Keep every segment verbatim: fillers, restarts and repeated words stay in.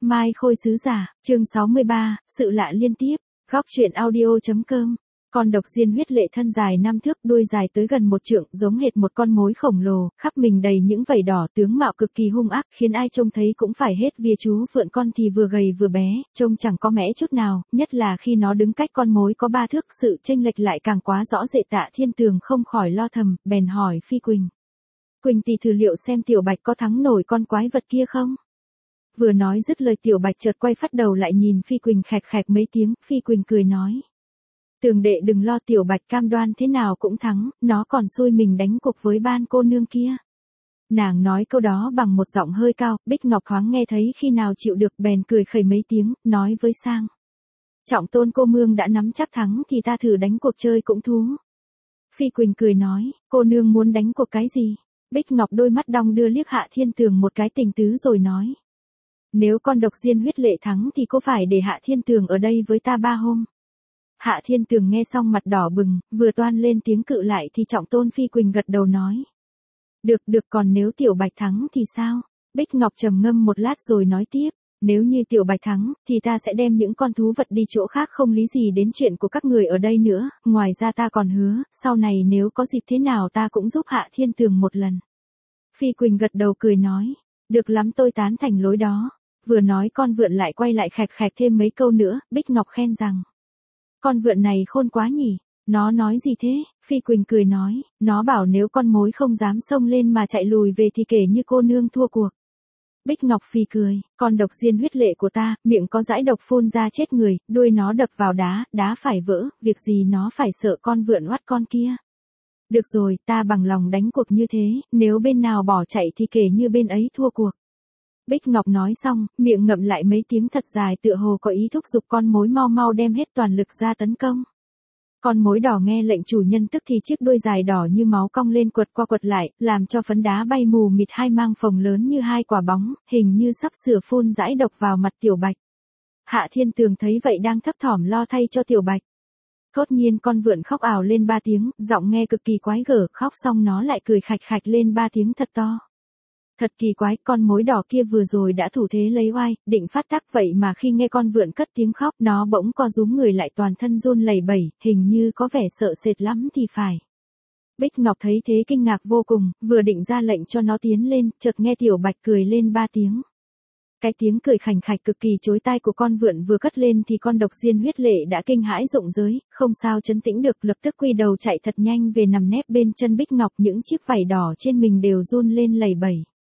Mai Khôi sứ giả, chương sáu mươi ba, sự lạ liên tiếp, góc truyện audio.com. Con độc diên huyết lệ thân dài năm thước, đuôi dài tới gần một trượng, giống hệt một con mối khổng lồ, khắp mình đầy những vảy đỏ, tướng mạo cực kỳ hung ác, khiến ai trông thấy cũng phải hết vía. Chú vượn con thì vừa gầy vừa bé, trông chẳng có mẽ chút nào, nhất là khi nó đứng cách con mối có ba thước, sự chênh lệch lại càng quá rõ rệt. Tạ Thiên Tường không khỏi lo thầm, bèn hỏi Phi Quỳnh. Quỳnh tỷ thử liệu xem Tiểu Bạch có thắng nổi con quái vật kia không? Vừa nói dứt lời, Tiểu Bạch chợt quay phát đầu lại nhìn Phi Quỳnh khẹt khẹt mấy tiếng. Phi Quỳnh cười nói. Tường đệ đừng lo, Tiểu Bạch cam đoan thế nào cũng thắng, nó còn xui mình đánh cuộc với ban cô nương kia. Nàng nói câu đó bằng một giọng hơi cao, Bích Ngọc thoáng nghe thấy khi nào chịu được, bèn cười khẩy mấy tiếng, nói với Sang. Trọng Tôn cô mương đã nắm chắc thắng thì ta thử đánh cuộc chơi cũng thú. Phi Quỳnh cười nói, cô nương muốn đánh cuộc cái gì? Bích Ngọc đôi mắt đong đưa liếc Hạ Thiên Tường một cái tình tứ rồi nói. Nếu con độc diên huyết lệ thắng thì cô phải để Hạ Thiên Tường ở đây với ta ba hôm. Hạ Thiên Tường nghe xong mặt đỏ bừng, vừa toan lên tiếng cự lại thì Trọng Tôn. Phi Quỳnh gật đầu nói. Được được, còn nếu Tiểu Bạch thắng thì sao? Bích Ngọc trầm ngâm một lát rồi nói tiếp. Nếu như Tiểu Bạch thắng, thì ta sẽ đem những con thú vật đi chỗ khác, không lý gì đến chuyện của các người ở đây nữa. Ngoài ra ta còn hứa, sau này nếu có dịp thế nào ta cũng giúp Hạ Thiên Tường một lần. Phi Quỳnh gật đầu cười nói. Được lắm, tôi tán thành lối đó. Vừa nói con vượn lại quay lại khẹt khẹt thêm mấy câu nữa. Bích Ngọc khen rằng. Con vượn này khôn quá nhỉ. Nó nói gì thế? Phi Quỳnh cười nói. Nó bảo nếu con mối không dám xông lên mà chạy lùi về thì kể như cô nương thua cuộc. Bích Ngọc phì cười, con độc diên huyết lệ của ta, miệng có dãi độc phun ra chết người, đuôi nó đập vào đá, đá phải vỡ, việc gì nó phải sợ con vượn oắt con kia. Được rồi, ta bằng lòng đánh cuộc như thế, nếu bên nào bỏ chạy thì kể như bên ấy thua cuộc. Bích Ngọc nói xong, miệng ngậm lại mấy tiếng thật dài, tựa hồ có ý thúc giục con mối mau mau đem hết toàn lực ra tấn công. Con mối đỏ nghe lệnh chủ nhân tức thì chiếc đuôi dài đỏ như máu cong lên quật qua quật lại, làm cho phấn đá bay mù mịt, hai mang phồng lớn như hai quả bóng, hình như sắp sửa phun dãi độc vào mặt Tiểu Bạch. Hạ Thiên Tường thấy vậy đang thấp thỏm lo thay cho Tiểu Bạch. Thốt nhiên con vượn khóc ào lên ba tiếng, giọng nghe cực kỳ quái gở, khóc xong nó lại cười khạch khạch lên ba tiếng thật to. Thật kỳ quái, con mối đỏ kia vừa rồi đã thủ thế lấy oai, định phát tác, vậy mà khi nghe con vượn cất tiếng khóc, nó bỗng co rúm người lại, toàn thân run lẩy bẩy, hình như có vẻ sợ sệt lắm thì phải. Bích Ngọc thấy thế kinh ngạc vô cùng, vừa định ra lệnh cho nó tiến lên, chợt nghe Tiểu Bạch cười lên ba tiếng. Cái tiếng cười khành khạch cực kỳ chói tai của con vượn vừa cất lên thì con độc diên huyết lệ đã kinh hãi rụng rới, không sao trấn tĩnh được, lập tức quy đầu chạy thật nhanh về nằm nép bên chân Bích Ngọc, những chiếc vảy đỏ trên mình đều run lên lẩy bẩy.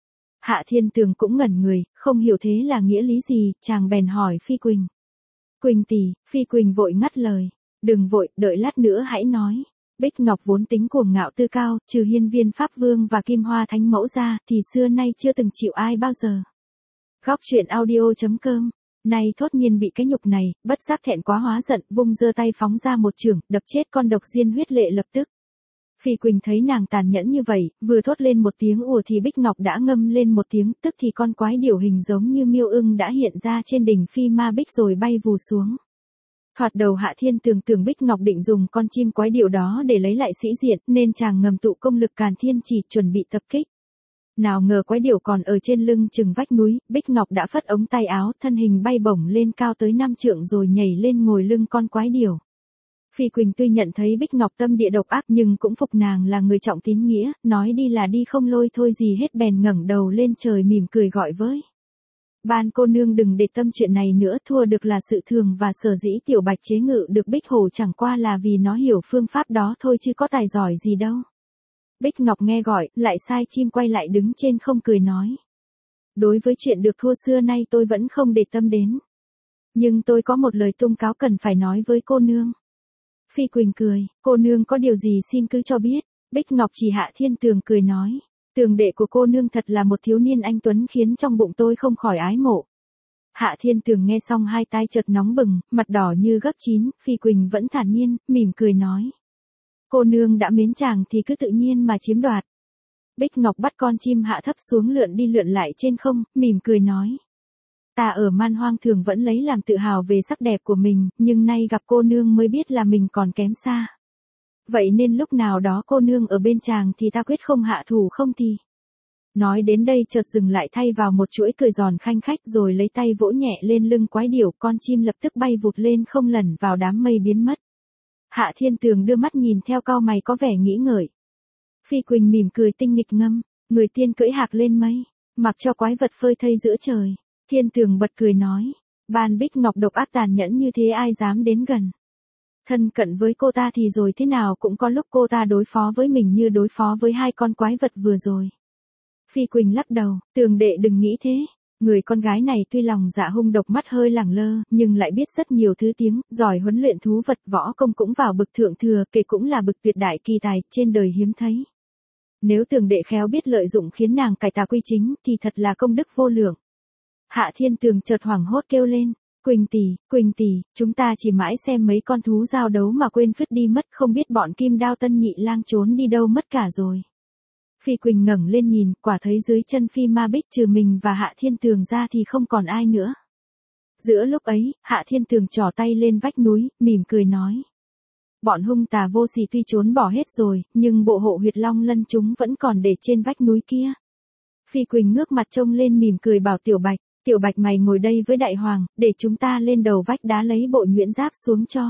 Hạ Thiên Tường cũng ngẩn người, không hiểu thế là nghĩa lý gì, chàng bèn hỏi Phi Quỳnh. Quỳnh tỷ, Phi Quỳnh vội ngắt lời. Đừng vội, đợi lát nữa hãy nói. Bích Ngọc vốn tính cuồng ngạo tư cao, trừ Hiên Viên Pháp Vương và Kim Hoa Thánh Mẫu ra, thì xưa nay chưa từng chịu ai bao giờ. Góc truyện audio.com. Nay thốt nhiên bị cái nhục này, bất giác thẹn quá hóa giận, vung giơ tay phóng ra một chưởng, đập chết con độc diên huyết lệ lập tức. Phi Quỳnh thấy nàng tàn nhẫn như vậy, vừa thốt lên một tiếng ùa thì Bích Ngọc đã ngâm lên một tiếng, tức thì con quái điểu hình giống như miêu ưng đã hiện ra trên đỉnh Phi Ma Bích rồi bay vù xuống. Thoạt đầu Hạ Thiên Tường tưởng Bích Ngọc định dùng con chim quái điểu đó để lấy lại sĩ diện, nên chàng ngầm tụ công lực Càn Thiên Chỉ chuẩn bị tập kích. Nào ngờ quái điểu còn ở trên lưng chừng vách núi, Bích Ngọc đã phất ống tay áo, thân hình bay bổng lên cao tới năm trượng rồi nhảy lên ngồi lưng con quái điểu. Phi Quỳnh tuy nhận thấy Bích Ngọc tâm địa độc ác nhưng cũng phục nàng là người trọng tín nghĩa, nói đi là đi không lôi thôi gì hết, bèn ngẩng đầu lên trời mỉm cười gọi với. Ban cô nương đừng để tâm chuyện này nữa, thua được là sự thường, và sở dĩ Tiểu Bạch chế ngự được Bích Hổ chẳng qua là vì nó hiểu phương pháp đó thôi chứ có tài giỏi gì đâu. Bích Ngọc nghe gọi, lại sai chim quay lại đứng trên không cười nói. Đối với chuyện được thua xưa nay tôi vẫn không để tâm đến. Nhưng tôi có một lời tung cáo cần phải nói với cô nương. Phi Quỳnh cười, cô nương có điều gì xin cứ cho biết. Bích Ngọc chỉ Hạ Thiên Tường cười nói. Tường đệ của cô nương thật là một thiếu niên anh tuấn khiến trong bụng tôi không khỏi ái mộ. Hạ Thiên Tường nghe xong hai tai chợt nóng bừng, mặt đỏ như gấc chín, Phi Quỳnh vẫn thản nhiên, mỉm cười nói. Cô nương đã mến chàng thì cứ tự nhiên mà chiếm đoạt. Bích Ngọc bắt con chim hạ thấp xuống lượn đi lượn lại trên không, mỉm cười nói. Ta ở man hoang thường vẫn lấy làm tự hào về sắc đẹp của mình, nhưng nay gặp cô nương mới biết là mình còn kém xa. Vậy nên lúc nào đó cô nương ở bên chàng thì ta quyết không hạ thủ không thì. Nói đến đây chợt dừng lại thay vào một chuỗi cười giòn khanh khách rồi lấy tay vỗ nhẹ lên lưng quái điểu, con chim lập tức bay vụt lên không lẩn vào đám mây biến mất. Hạ Thiên Tường đưa mắt nhìn theo cau mày có vẻ nghĩ ngợi. Phi Quỳnh mỉm cười tinh nghịch ngâm, người tiên cưỡi hạc lên mây, mặc cho quái vật phơi thây giữa trời. Thiên Tường bật cười nói, Ban Bích Ngọc độc ác tàn nhẫn như thế ai dám đến gần. Thân cận với cô ta thì rồi thế nào cũng có lúc cô ta đối phó với mình như đối phó với hai con quái vật vừa rồi. Phi Quỳnh lắc đầu, Tường đệ đừng nghĩ thế. Người con gái này tuy lòng dạ hung độc mắt hơi lẳng lơ, nhưng lại biết rất nhiều thứ tiếng, giỏi huấn luyện thú vật, võ công cũng vào bực thượng thừa, kể cũng là bực tuyệt đại kỳ tài, trên đời hiếm thấy. Nếu Tường đệ khéo biết lợi dụng khiến nàng cải tà quy chính, thì thật là công đức vô lượng. Hạ Thiên Tường chợt hoảng hốt kêu lên, Quỳnh tỷ, Quỳnh tỷ, chúng ta chỉ mãi xem mấy con thú giao đấu mà quên phứt đi mất, không biết bọn Kim Đao Tân Nhị Lang trốn đi đâu mất cả rồi. Phi Quỳnh ngẩng lên nhìn, quả thấy dưới chân Phi Ma Bích trừ mình và Hạ Thiên Tường ra thì không còn ai nữa. Giữa lúc ấy, Hạ Thiên Tường trỏ tay lên vách núi, mỉm cười nói. Bọn hung tà vô sỉ tuy trốn bỏ hết rồi, nhưng bộ hộ huyệt long lân chúng vẫn còn để trên vách núi kia. Phi Quỳnh ngước mặt trông lên mỉm cười bảo Tiểu Bạch, Tiểu Bạch mày ngồi đây với Đại Hoàng, để chúng ta lên đầu vách đá lấy bộ nhuyễn giáp xuống cho.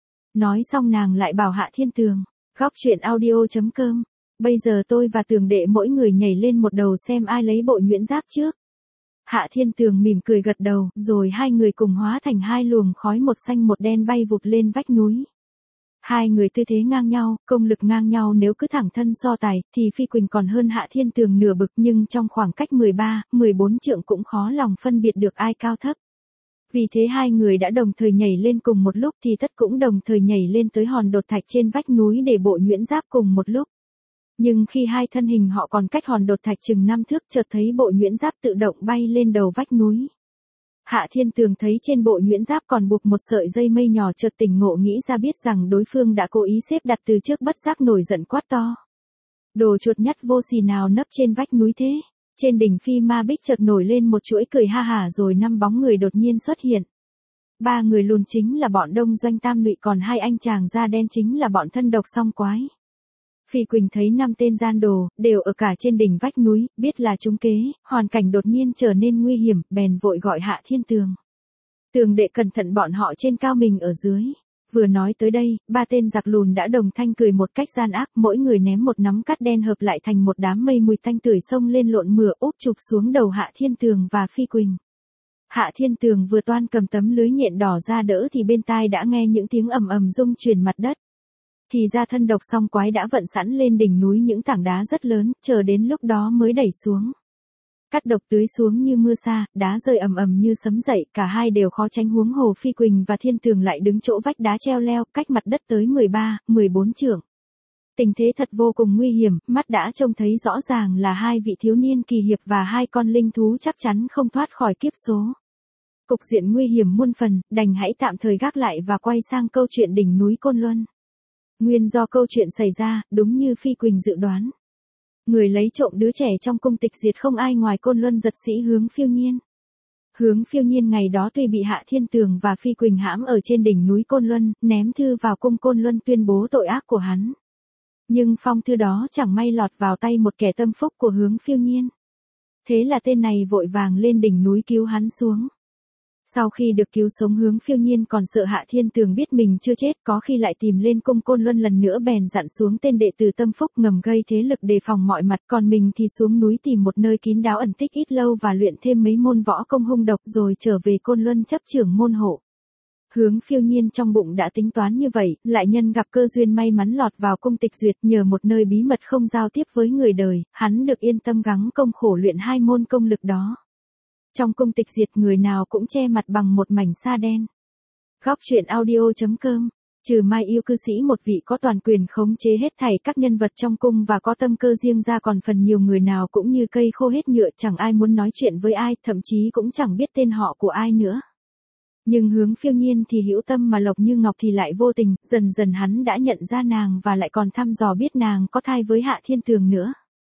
Nói xong nàng lại bảo Hạ Thiên Tường, góc truyện audio chấm com. Bây giờ tôi và Tường đệ mỗi người nhảy lên một đầu xem ai lấy bộ nhuyễn giáp trước. Hạ Thiên Tường mỉm cười gật đầu, rồi hai người cùng hóa thành hai luồng khói một xanh một đen bay vụt lên vách núi. Hai người tư thế ngang nhau, công lực ngang nhau, nếu cứ thẳng thân so tài, thì Phi Quỳnh còn hơn Hạ Thiên Tường nửa bực, nhưng trong khoảng cách mười ba, mười bốn trượng cũng khó lòng phân biệt được ai cao thấp. Vì thế hai người đã đồng thời nhảy lên cùng một lúc thì tất cũng đồng thời nhảy lên tới hòn đột thạch trên vách núi để bộ nhuyễn giáp cùng một lúc. Nhưng khi hai thân hình họ còn cách hòn đột thạch chừng năm thước chợt thấy bộ nhuyễn giáp tự động bay lên đầu vách núi. Hạ Thiên Tường thấy trên bộ nhuyễn giáp còn buộc một sợi dây mây nhỏ, chợt tỉnh ngộ nghĩ ra biết rằng đối phương đã cố ý xếp đặt từ trước, bất giác nổi giận quát to. Đồ chuột nhắt vô sỉ nào nấp trên vách núi thế? Trên đỉnh Phi Ma Bích chợt nổi lên một chuỗi cười ha hả, rồi năm bóng người đột nhiên xuất hiện. Ba người lùn chính là bọn Đông Doanh Tam Lụy, còn hai anh chàng da đen chính là bọn thân độc song quái. Phi Quỳnh thấy năm tên gian đồ, đều ở cả trên đỉnh vách núi, biết là trúng kế, hoàn cảnh đột nhiên trở nên nguy hiểm, bèn vội gọi Hạ Thiên Tường. Tường đệ cẩn thận, bọn họ trên cao mình ở dưới. Vừa nói tới đây, ba tên giặc lùn đã đồng thanh cười một cách gian ác, mỗi người ném một nắm cát đen hợp lại thành một đám mây mùi tanh tưởi xông lên lộn mửa úp chụp xuống đầu Hạ Thiên Tường và Phi Quỳnh. Hạ Thiên Tường vừa toan cầm tấm lưới nhện đỏ ra đỡ thì bên tai đã nghe những tiếng ầm ầm rung chuyển mặt đất. Thì ra thân độc song quái đã vận sẵn lên đỉnh núi những tảng đá rất lớn, chờ đến lúc đó mới đẩy xuống. Cát độc tưới xuống như mưa sa, đá rơi ầm ầm như sấm dậy, cả hai đều khó tránh, huống hồ Phi Quỳnh và Thiên Tường lại đứng chỗ vách đá treo leo, cách mặt đất tới mười ba, mười bốn trượng. Tình thế thật vô cùng nguy hiểm, mắt đã trông thấy rõ ràng là hai vị thiếu niên kỳ hiệp và hai con linh thú chắc chắn không thoát khỏi kiếp số. Cục diện nguy hiểm muôn phần, đành hãy tạm thời gác lại và quay sang câu chuyện đỉnh núi Côn Luân. Nguyên do câu chuyện xảy ra, đúng như Phi Quỳnh dự đoán. Người lấy trộm đứa trẻ trong cung tịch diệt không ai ngoài Côn Luân giật sĩ Hướng Phiêu Nhiên. Hướng Phiêu Nhiên ngày đó tuy bị Hạ Thiên Tường và Phi Quỳnh hãm ở trên đỉnh núi Côn Luân, ném thư vào cung Côn Luân tuyên bố tội ác của hắn. Nhưng phong thư đó chẳng may lọt vào tay một kẻ tâm phúc của Hướng Phiêu Nhiên. Thế là tên này vội vàng lên đỉnh núi cứu hắn xuống. Sau khi được cứu sống, Hướng Phiêu Nhiên còn sợ Hạ Thiên Tường biết mình chưa chết, có khi lại tìm lên cung Côn Luân lần nữa, bèn dặn xuống tên đệ tử tâm phúc ngầm gây thế lực đề phòng mọi mặt, còn mình thì xuống núi tìm một nơi kín đáo ẩn tích ít lâu và luyện thêm mấy môn võ công hung độc rồi trở về Côn Luân chấp trưởng môn hộ. Hướng Phiêu Nhiên trong bụng đã tính toán như vậy, lại nhân gặp cơ duyên may mắn lọt vào cung tịch duyệt, nhờ một nơi bí mật không giao tiếp với người đời, hắn được yên tâm gắng công khổ luyện hai môn công lực đó. Trong cung tịch diệt người nào cũng che mặt bằng một mảnh sa đen. Góc truyện audio chấm com. Trừ Mai Yêu cư sĩ một vị có toàn quyền khống chế hết thảy các nhân vật trong cung và có tâm cơ riêng ra, còn phần nhiều người nào cũng như cây khô hết nhựa, chẳng ai muốn nói chuyện với ai, thậm chí cũng chẳng biết tên họ của ai nữa. Nhưng Hướng Phiêu Nhiên thì hữu tâm mà Lộc Như Ngọc thì lại vô tình, dần dần hắn đã nhận ra nàng và lại còn thăm dò biết nàng có thai với Hạ Thiên Tường nữa.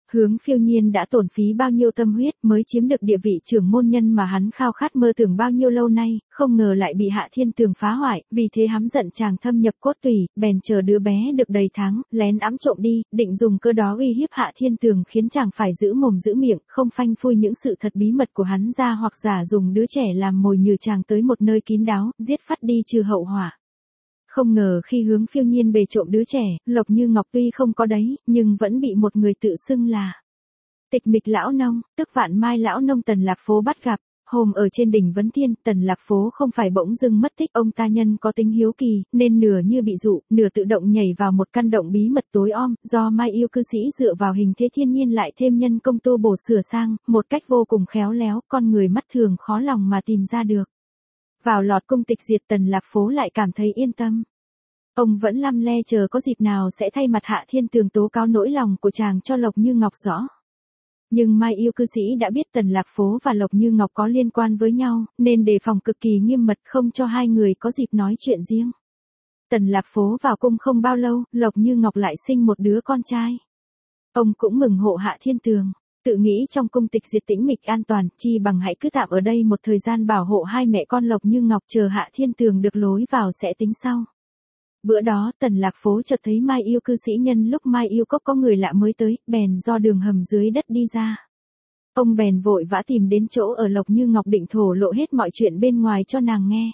Hướng Phiêu Nhiên đã tổn phí bao nhiêu tâm huyết mới chiếm được địa vị trưởng môn nhân mà hắn khao khát mơ tưởng bao nhiêu lâu nay, không ngờ lại bị Hạ Thiên Tường phá hoại, vì thế hám giận chàng thâm nhập cốt tủy, bèn chờ đứa bé được đầy tháng, lén ẵm trộm đi, định dùng cơ đó uy hiếp Hạ Thiên Tường khiến chàng phải giữ mồm giữ miệng, không phanh phui những sự thật bí mật của hắn ra hoặc giả dùng đứa trẻ làm mồi nhử chàng tới một nơi kín đáo, giết phát đi trừ hậu họa. Không ngờ khi Hướng Phiêu Nhiên bề trộm đứa trẻ, Lộc Như Ngọc tuy không có đấy, nhưng vẫn bị một người tự xưng là Tịch Mịch lão nông, tức Vạn Mai lão nông Tần Lạc Phố bắt gặp. Hôm ở trên đỉnh Vấn Thiên, Tần Lạc Phố không phải bỗng dưng mất tích, ông ta nhân có tính hiếu kỳ, nên nửa như bị dụ, nửa tự động nhảy vào một căn động bí mật tối om, do Mai yêu cư sĩ dựa vào hình thế thiên nhiên lại thêm nhân công tu bổ sửa sang, một cách vô cùng khéo léo, con người mắt thường khó lòng mà tìm ra được. Vào lọt cung tịch diệt, Tần Lạc Phố lại cảm thấy yên tâm. Ông vẫn lăm le chờ có dịp nào sẽ thay mặt Hạ Thiên Tường tố cáo nỗi lòng của chàng cho Lộc Như Ngọc rõ. Nhưng Mai yêu cư sĩ đã biết Tần Lạc Phố và Lộc Như Ngọc có liên quan với nhau, nên đề phòng cực kỳ nghiêm mật không cho hai người có dịp nói chuyện riêng. Tần Lạc Phố vào cung không bao lâu, Lộc Như Ngọc lại sinh một đứa con trai. Ông cũng mừng hộ Hạ Thiên Tường, tự nghĩ trong cung tịch diệt tĩnh mịch an toàn, chi bằng hãy cứ tạm ở đây một thời gian bảo hộ hai mẹ con Lộc Như Ngọc, chờ Hạ Thiên Tường được lối vào sẽ tính sau. Bữa đó Tần Lạc Phố chợt thấy Mai yêu cư sĩ nhân lúc Mai yêu cốc có người lạ mới tới, bèn do đường hầm dưới đất đi ra. Ông bèn vội vã tìm đến chỗ ở Lộc Như Ngọc định thổ lộ hết mọi chuyện bên ngoài cho nàng nghe.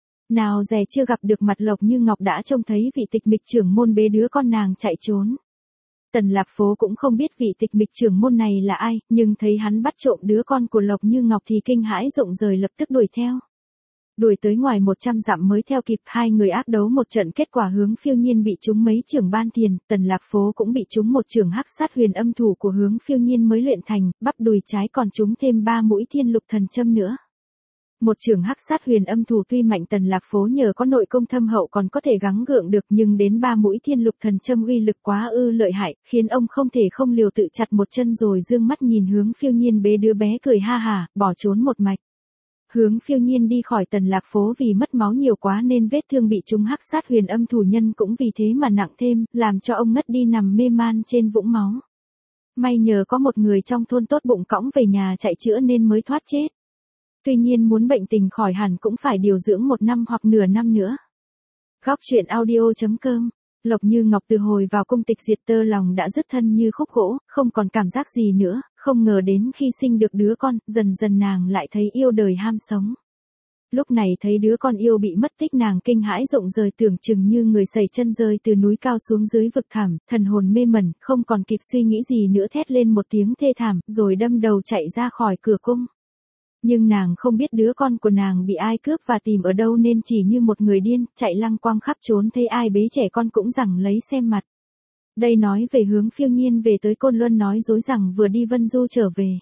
Nào dè chưa gặp được mặt Lộc Như Ngọc đã trông thấy vị Tịch Mịch trưởng môn bế đứa con nàng chạy trốn. Tần Lạc Phố cũng không biết vị Tịch Mịch trưởng môn này là ai, nhưng thấy hắn bắt trộm đứa con của Lộc Như Ngọc thì kinh hãi rụng rời lập tức đuổi theo. Đuổi tới ngoài một trăm dặm mới theo kịp, hai người ác đấu một trận, kết quả Hướng Phiêu Nhiên bị trúng mấy chưởng ban tiền, Tần Lạc Phố cũng bị trúng một chưởng hắc sát huyền âm thủ của Hướng Phiêu Nhiên mới luyện thành, bắp đùi trái còn trúng thêm ba mũi thiên lục thần châm nữa. Một chưởng hắc sát huyền âm thủ tuy mạnh, Tần Lạc Phố nhờ có nội công thâm hậu còn có thể gắng gượng được, nhưng đến ba mũi thiên lục thần châm uy lực quá ư lợi hại, khiến ông không thể không liều tự chặt một chân rồi dương mắt nhìn Hướng Phiêu Nhiên bế đứa bé cười ha hả, bỏ trốn một mạch. Hướng Phiêu Nhiên đi khỏi Tần Lạc Phố vì mất máu nhiều quá nên vết thương bị trúng hắc sát huyền âm thủ nhân cũng vì thế mà nặng thêm, làm cho ông ngất đi nằm mê man trên vũng máu. May nhờ có một người trong thôn tốt bụng cõng về nhà chạy chữa nên mới thoát chết. Tuy nhiên muốn bệnh tình khỏi hẳn cũng phải điều dưỡng một năm hoặc nửa năm nữa. Góc truyện audio chấm com. Lộc Như Ngọc từ hồi vào cung tịch diệt tơ lòng đã dứt thân như khúc gỗ, không còn cảm giác gì nữa, không ngờ đến khi sinh được đứa con, dần dần nàng lại thấy yêu đời ham sống. Lúc này thấy đứa con yêu bị mất tích, nàng kinh hãi rụng rời, tưởng chừng như người sẩy chân rơi từ núi cao xuống dưới vực thẳm, thần hồn mê mẩn, không còn kịp suy nghĩ gì nữa, thét lên một tiếng thê thảm, rồi đâm đầu chạy ra khỏi cửa cung. Nhưng nàng không biết đứa con của nàng bị ai cướp và tìm ở đâu nên chỉ như một người điên, chạy lăng quăng khắp trốn, thấy ai bế trẻ con cũng rằng lấy xem mặt. Đây nói về Hướng Phiêu Nhiên về tới Côn Luân nói dối rằng vừa đi Vân Du trở về.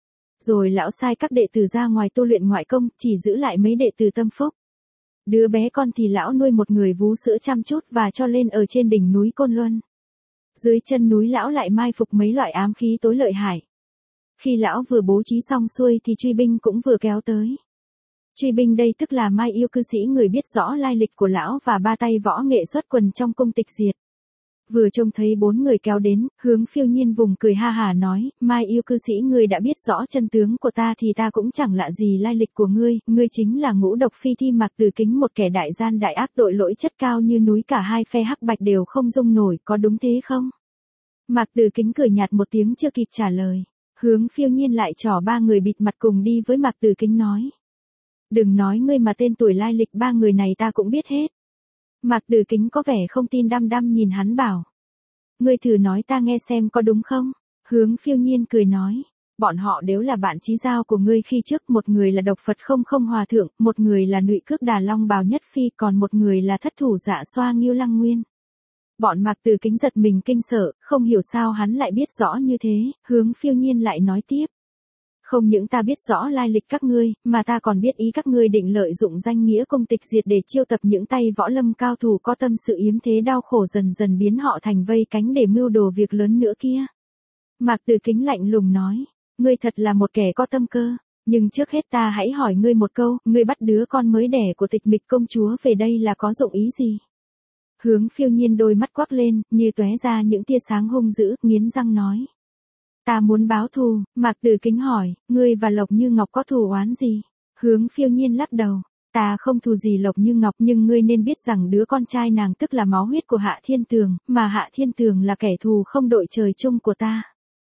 Rồi lão sai các đệ tử ra ngoài tu luyện ngoại công, chỉ giữ lại mấy đệ tử tâm phúc. Đứa bé con thì lão nuôi một người vú sữa chăm chút và cho lên ở trên đỉnh núi Côn Luân. Dưới chân núi lão lại mai phục mấy loại ám khí tối lợi hại. Khi lão vừa bố trí xong xuôi thì truy binh cũng vừa kéo tới. Truy binh đây tức là Mai yêu cư sĩ, người biết rõ lai lịch của lão và ba tay võ nghệ xuất quần trong cung tịch diệt. Vừa trông thấy bốn người kéo đến, Hướng Phiêu Nhiên vùng cười ha hả nói, Mai yêu cư sĩ, ngươi đã biết rõ chân tướng của ta thì ta cũng chẳng lạ gì lai lịch của ngươi, ngươi chính là Ngũ Độc Phi Thi Mạc Tử Kính, một kẻ đại gian đại ác, tội lỗi chất cao như núi, cả hai phe hắc bạch đều không dung nổi, có đúng thế không? Mạc Tử Kính cười nhạt một tiếng chưa kịp trả lời. Hướng Phiêu Nhiên lại trỏ ba người bịt mặt cùng đi với Mạc Tử Kính nói. Đừng nói ngươi mà tên tuổi lai lịch ba người này ta cũng biết hết. Mạc Tử Kính có vẻ không tin, đăm đăm nhìn hắn bảo. Ngươi thử nói ta nghe xem có đúng không? Hướng Phiêu Nhiên cười nói. Bọn họ đều là bạn chí giao của ngươi khi trước, một người là Độc Phật không không hòa thượng, một người là Nụy Cước Đà Long Bào Nhất Phi, còn một người là Thất Thủ Dạ Xoa Ngưu Lăng Nguyên. Bọn Mạc Tử Kính giật mình kinh sợ, không hiểu sao hắn lại biết rõ như thế. Hướng Phiêu Nhiên lại nói tiếp. Không những ta biết rõ lai lịch các ngươi, mà ta còn biết ý các ngươi định lợi dụng danh nghĩa cung tịch diệt để chiêu tập những tay võ lâm cao thủ có tâm sự yếm thế đau khổ, dần dần biến họ thành vây cánh để mưu đồ việc lớn nữa kia. Mạc Tử Kính lạnh lùng nói, ngươi thật là một kẻ có tâm cơ, nhưng trước hết ta hãy hỏi ngươi một câu, ngươi bắt đứa con mới đẻ của Tịch Mịch công chúa về đây là có dụng ý gì? Hướng Phiêu Nhiên đôi mắt quắc lên, như tóe ra những tia sáng hung dữ, nghiến răng nói. Ta muốn báo thù, Mạc Tử Kính hỏi, ngươi và Lộc Như Ngọc có thù oán gì? Hướng Phiêu Nhiên lắc đầu, ta không thù gì Lộc Như Ngọc, nhưng ngươi nên biết rằng đứa con trai nàng tức là máu huyết của Hạ Thiên Tường, mà Hạ Thiên Tường là kẻ thù không đội trời chung của ta.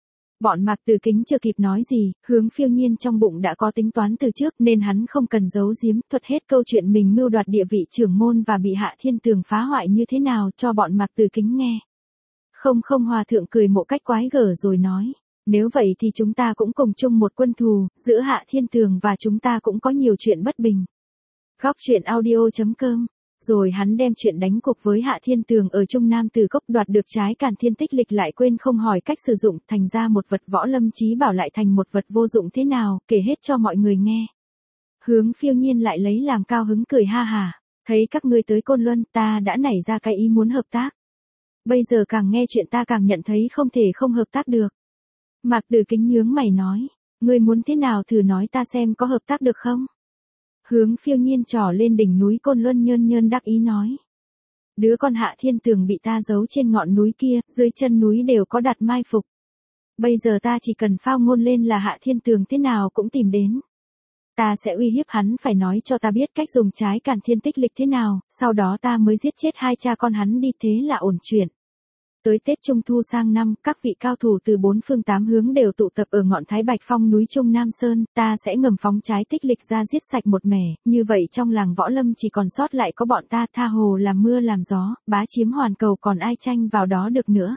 Bọn Mạc Tử Kính chưa kịp nói gì, Hướng Phiêu Nhiên trong bụng đã có tính toán từ trước nên hắn không cần giấu giếm, thuật hết câu chuyện mình mưu đoạt địa vị trưởng môn và bị Hạ Thiên Tường phá hoại như thế nào cho bọn Mạc Tử Kính nghe. Không không Hòa thượng cười một cách quái gở rồi nói, nếu vậy thì chúng ta cũng cùng chung một quân thù, giữa Hạ Thiên Tường và chúng ta cũng có nhiều chuyện bất bình. Góc truyện audio chấm com. Rồi hắn đem chuyện đánh cuộc với Hạ Thiên Tường ở Trung Nam Từ Cốc đoạt được trái Càn Thiên Tích Lịch lại quên không hỏi cách sử dụng, thành ra một vật võ lâm chí bảo lại thành một vật vô dụng thế nào, kể hết cho mọi người nghe. Hướng Phiêu Nhiên lại lấy làm cao hứng cười ha hà, thấy các ngươi tới Côn Luân, ta đã nảy ra cái ý muốn hợp tác. Bây giờ càng nghe chuyện ta càng nhận thấy không thể không hợp tác được. Mạc Tử Kính nhướng mày nói, ngươi muốn thế nào thử nói ta xem có hợp tác được không? Hướng Phiêu Nhiên trỏ lên đỉnh núi Côn Luân nhơn nhơn đắc ý nói. Đứa con Hạ Thiên Tường bị ta giấu trên ngọn núi kia, dưới chân núi đều có đặt mai phục. Bây giờ ta chỉ cần phao ngôn lên là Hạ Thiên Tường thế nào cũng tìm đến. Ta sẽ uy hiếp hắn phải nói cho ta biết cách dùng trái Càn Thiên Tích Lịch thế nào, sau đó ta mới giết chết hai cha con hắn đi, thế là ổn chuyện. Tới Tết Trung Thu sang năm, các vị cao thủ từ bốn phương tám hướng đều tụ tập ở ngọn Thái Bạch Phong núi Trung Nam Sơn, ta sẽ ngầm phóng trái tích lịch ra giết sạch một mẻ, như vậy trong làng võ lâm chỉ còn sót lại có bọn ta, tha hồ làm mưa làm gió, bá chiếm hoàn cầu, còn ai tranh vào đó được nữa.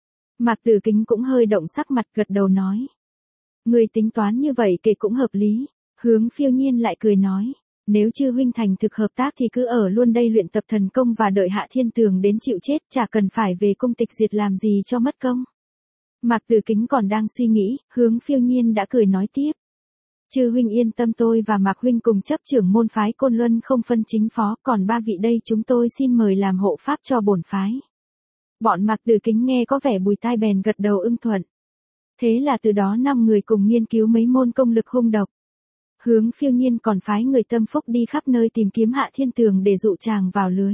Mạc Tử Kính cũng hơi động sắc mặt gật đầu nói. Người tính toán như vậy kể cũng hợp lý. Hướng Phiêu Nhiên lại cười nói. Nếu chư huynh thành thực hợp tác thì cứ ở luôn đây luyện tập thần công và đợi Hạ Thiên Tường đến chịu chết, chả cần phải về cung tịch diệt làm gì cho mất công. Mạc Tử Kính còn đang suy nghĩ, Hướng Phiêu Nhiên đã cười nói tiếp. Chư huynh yên tâm, tôi và Mạc huynh cùng chấp trưởng môn phái Côn Luân không phân chính phó, còn ba vị đây chúng tôi xin mời làm hộ pháp cho bổn phái. Bọn Mạc Tử Kính nghe có vẻ bùi tai bèn gật đầu ưng thuận. Thế là từ đó năm người cùng nghiên cứu mấy môn công lực hung độc. Hướng Phiêu Nhiên còn phái người tâm phúc đi khắp nơi tìm kiếm Hạ Thiên Tường để dụ chàng vào lưới.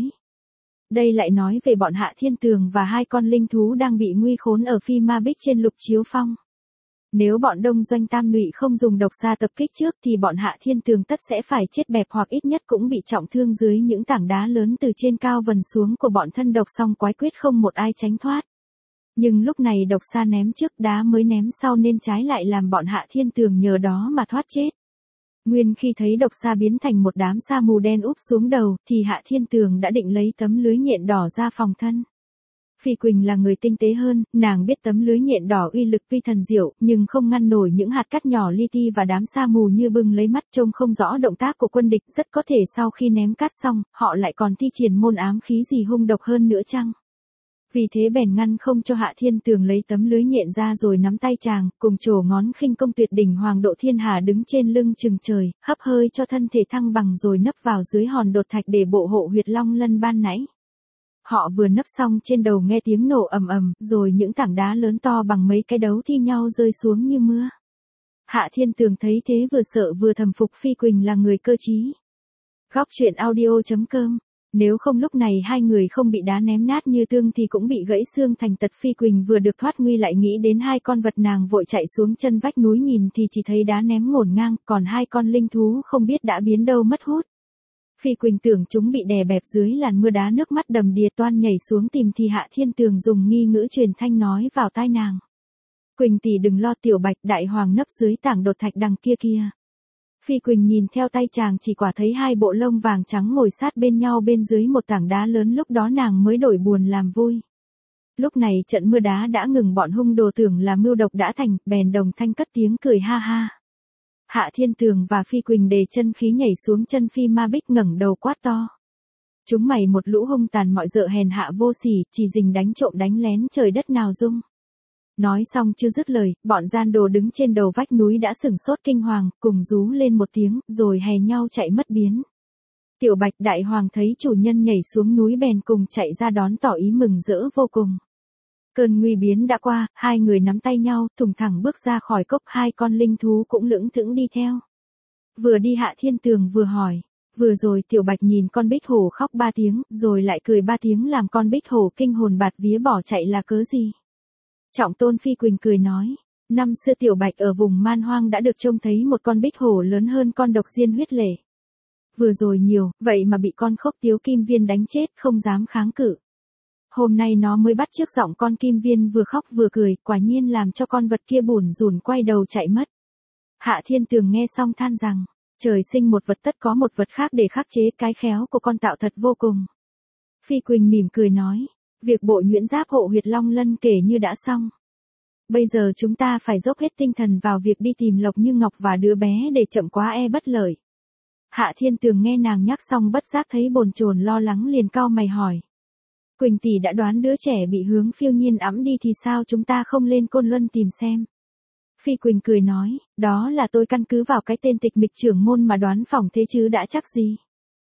Đây lại nói về bọn Hạ Thiên Tường và hai con linh thú đang bị nguy khốn ở Phi Ma Bích trên Lục Chiếu Phong. Nếu bọn Đông Doanh Tam Nụy không dùng độc xa tập kích trước thì bọn Hạ Thiên Tường tất sẽ phải chết bẹp hoặc ít nhất cũng bị trọng thương dưới những tảng đá lớn từ trên cao vần xuống của bọn thân độc song quái quyết, không một ai tránh thoát. Nhưng lúc này độc xa ném trước, đá mới ném sau nên trái lại làm bọn Hạ Thiên Tường nhờ đó mà thoát chết. Nguyên khi thấy độc xa biến thành một đám sa mù đen úp xuống đầu, thì Hạ Thiên Tường đã định lấy tấm lưới nhện đỏ ra phòng thân. Phi Quỳnh là người tinh tế hơn, nàng biết tấm lưới nhện đỏ uy lực tuy thần diệu, nhưng không ngăn nổi những hạt cát nhỏ li ti và đám sa mù như bưng lấy mắt, trông không rõ động tác của quân địch, rất có thể sau khi ném cát xong, họ lại còn thi triển môn ám khí gì hung độc hơn nữa chăng? Vì thế bèn ngăn không cho Hạ Thiên Tường lấy tấm lưới nhện ra rồi nắm tay chàng, cùng trổ ngón khinh công tuyệt đỉnh Hoàng Độ Thiên Hà đứng trên lưng chừng trời, hấp hơi cho thân thể thăng bằng rồi nấp vào dưới hòn đột thạch để bộ hộ huyệt long lân ban nãy. Họ vừa nấp xong trên đầu nghe tiếng nổ ầm ầm, rồi những tảng đá lớn to bằng mấy cái đấu thi nhau rơi xuống như mưa. Hạ Thiên Tường thấy thế vừa sợ vừa thầm phục Phi Quỳnh là người cơ trí. Góc truyện audio chấm com. Nếu không lúc này hai người không bị đá ném nát như tương thì cũng bị gãy xương thành tật. Phi Quỳnh vừa được thoát nguy lại nghĩ đến hai con vật, nàng vội chạy xuống chân vách núi nhìn thì chỉ thấy đá ném ngổn ngang, còn hai con linh thú không biết đã biến đâu mất hút. Phi Quỳnh tưởng chúng bị đè bẹp dưới làn mưa đá, nước mắt đầm đìa toan nhảy xuống tìm thì Hạ Thiên Tường dùng nghi ngữ truyền thanh nói vào tai nàng. Quỳnh tỷ đừng lo, Tiểu Bạch đại hoàng nấp dưới tảng đột thạch đằng kia kia. Phi Quỳnh nhìn theo tay chàng chỉ quả thấy hai bộ lông vàng trắng ngồi sát bên nhau bên dưới một tảng đá lớn, lúc đó nàng mới đổi buồn làm vui. Lúc này trận mưa đá đã ngừng, bọn hung đồ tưởng là mưu độc đã thành, bèn đồng thanh cất tiếng cười ha ha. Hạ Thiên Tường và Phi Quỳnh đề chân khí nhảy xuống chân Phi Ma Bích, ngẩng đầu quát to. Chúng mày một lũ hung tàn mọi dợ hèn hạ vô sỉ, chỉ rình đánh trộm đánh lén trời đất nào dung. Nói xong chưa dứt lời, bọn gian đồ đứng trên đầu vách núi đã sửng sốt kinh hoàng, cùng rú lên một tiếng, rồi hè nhau chạy mất biến. Tiểu Bạch đại hoàng thấy chủ nhân nhảy xuống núi bèn cùng chạy ra đón, tỏ ý mừng rỡ vô cùng. Cơn nguy biến đã qua, hai người nắm tay nhau, thùng thẳng bước ra khỏi cốc, hai con linh thú cũng lững thững đi theo. Vừa đi Hạ Thiên Tường vừa hỏi, vừa rồi Tiểu Bạch nhìn con bích hổ khóc ba tiếng, rồi lại cười ba tiếng làm con bích hổ kinh hồn bạt vía bỏ chạy là cớ gì? Trọng Tôn Phi Quỳnh cười nói, Năm xưa Tiểu Bạch ở vùng man hoang đã được trông thấy một con bích hổ lớn hơn con độc diên huyết lệ. Vừa rồi nhiều, vậy mà bị con khốc tiếu kim viên đánh chết, không dám kháng cự. Hôm nay nó mới bắt chước giọng con kim viên vừa khóc vừa cười, quả nhiên làm cho con vật kia bủn rủn quay đầu chạy mất. Hạ Thiên Tường nghe xong than rằng, trời sinh một vật tất có một vật khác để khắc chế, cái khéo của con tạo thật vô cùng. Phi Quỳnh mỉm cười nói, việc bộ nhuyễn giáp hộ huyệt long lân kể như đã xong. Bây giờ chúng ta phải dốc hết tinh thần vào việc đi tìm Lộc Như Ngọc và đứa bé để chậm quá e bất lợi. Hạ Thiên Tường nghe nàng nhắc xong bất giác thấy bồn chồn lo lắng, liền cau mày hỏi. Quỳnh tỷ đã đoán đứa trẻ bị hướng phiêu nhiên ẵm đi thì sao chúng ta không lên Côn Luân tìm xem. Phi Quỳnh cười nói, đó là tôi căn cứ vào cái tên Tịch Mịch trưởng môn mà đoán phỏng thế chứ đã chắc gì.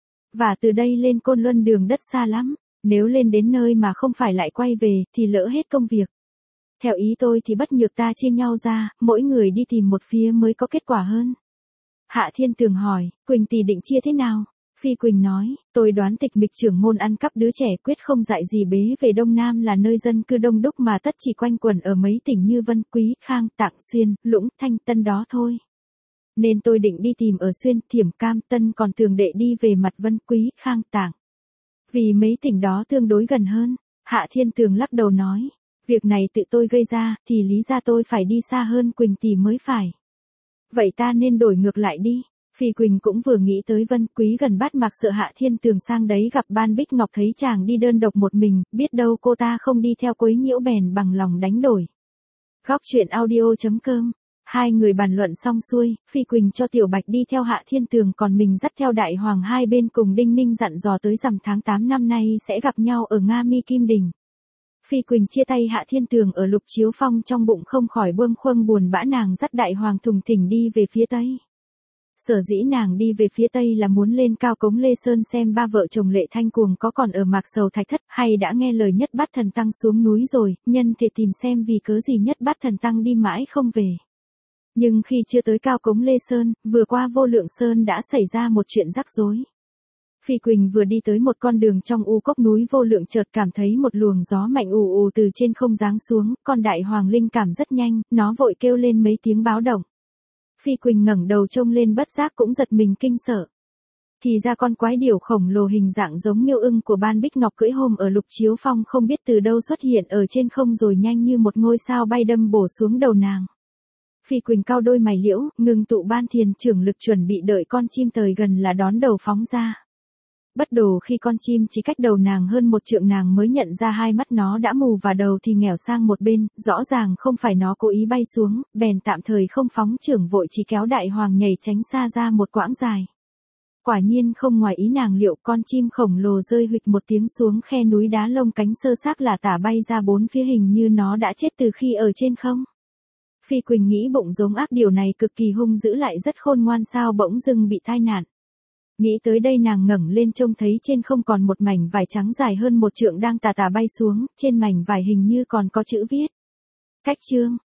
Và từ đây lên Côn Luân đường đất xa lắm, nếu lên đến nơi mà không phải lại quay về thì lỡ hết công việc. Theo ý tôi thì bất nhược ta chia nhau ra, mỗi người đi tìm một phía mới có kết quả hơn. Hạ Thiên Tường hỏi, Quỳnh tỷ định chia thế nào? Phi Quỳnh nói, tôi đoán Tịch Mịch trưởng môn ăn cắp đứa trẻ quyết không dại gì bế về Đông Nam là nơi dân cư đông đúc mà tất chỉ quanh quẩn ở mấy tỉnh như Vân, Quý, Khang, Tạng Xuyên, Lũng, Thanh, Tân đó thôi. Nên tôi định đi tìm ở Xuyên, Thiểm, Cam, Tân, còn Tường đệ đi về mặt Vân, Quý, Khang, Tạng. Vì mấy tỉnh đó tương đối gần hơn. Hạ Thiên Tường lắc đầu nói, việc này tự tôi gây ra thì lý ra tôi phải đi xa hơn Quỳnh tỷ mới phải. Vậy ta nên đổi ngược lại đi. Phi Quỳnh cũng vừa nghĩ tới Vân, Quý gần Bát Mạc, sợ Hạ Thiên Tường sang đấy gặp Ban Bích Ngọc thấy chàng đi đơn độc một mình, biết đâu cô ta không đi theo quấy nhiễu bèn bằng lòng đánh đổi. Góc truyện audio chấm com. Hai người bàn luận xong xuôi, Phi Quỳnh cho Tiểu Bạch đi theo Hạ Thiên Tường, còn mình dắt theo Đại Hoàng hai bên cùng Đinh Ninh dặn dò tới rằm tháng tám năm nay sẽ gặp nhau ở Nga Mi Kim Đình. Phi Quỳnh chia tay Hạ Thiên Tường ở Lục Chiếu Phong, trong bụng không khỏi bâng khuâng buồn bã, nàng dắt Đại Hoàng thùng thình đi về phía Tây. Sở dĩ nàng đi về phía Tây là muốn lên cao Cống Lê Sơn xem ba vợ chồng Lệ Thanh Cuồng có còn ở Mạc Sầu Thạch Thất hay đã nghe lời Nhất Bát Thần Tăng xuống núi rồi, nhân thể tìm xem vì cớ gì Nhất Bát Thần Tăng đi mãi không về. Nhưng khi chưa tới cao Cống Lê Sơn, vừa qua Vô Lượng Sơn đã xảy ra một chuyện rắc rối. Phi Quỳnh vừa đi tới một con đường trong u cốc núi Vô Lượng, chợt cảm thấy một luồng gió mạnh ù ù từ trên không giáng xuống, con Đại Hoàng linh cảm rất nhanh, nó vội kêu lên mấy tiếng báo động. Phi Quỳnh ngẩng đầu trông lên bất giác cũng giật mình kinh sợ. Thì ra con quái điểu khổng lồ hình dạng giống miêu ưng của Ban Bích Ngọc cưỡi hôm ở Lục Chiếu Phong không biết từ đâu xuất hiện ở trên không rồi nhanh như một ngôi sao bay đâm bổ xuống đầu nàng. Phi Quỳnh cau đôi mày liễu, ngừng tụ ban thiền trưởng lực chuẩn bị đợi con chim tới gần là đón đầu phóng ra. Bất đồ khi con chim chỉ cách đầu nàng hơn một trượng, nàng mới nhận ra hai mắt nó đã mù và đầu thì nghẻo sang một bên, rõ ràng không phải nó cố ý bay xuống, bèn tạm thời không phóng chưởng, vội chỉ kéo Đại Hoàng nhảy tránh xa ra một quãng dài. Quả nhiên không ngoài ý nàng liệu, con chim khổng lồ rơi huỵch một tiếng xuống khe núi đá, lông cánh sơ xác là tả bay ra bốn phía, hình như nó đã chết từ khi ở trên không. Phi Quỳnh nghĩ bụng giống ác điều này cực kỳ hung dữ lại rất khôn ngoan, sao bỗng dưng bị tai nạn. Nghĩ tới đây nàng ngẩng lên trông thấy trên không còn một mảnh vải trắng dài hơn một trượng đang tà tà bay xuống, trên mảnh vải hình như còn có chữ viết. Cách chương,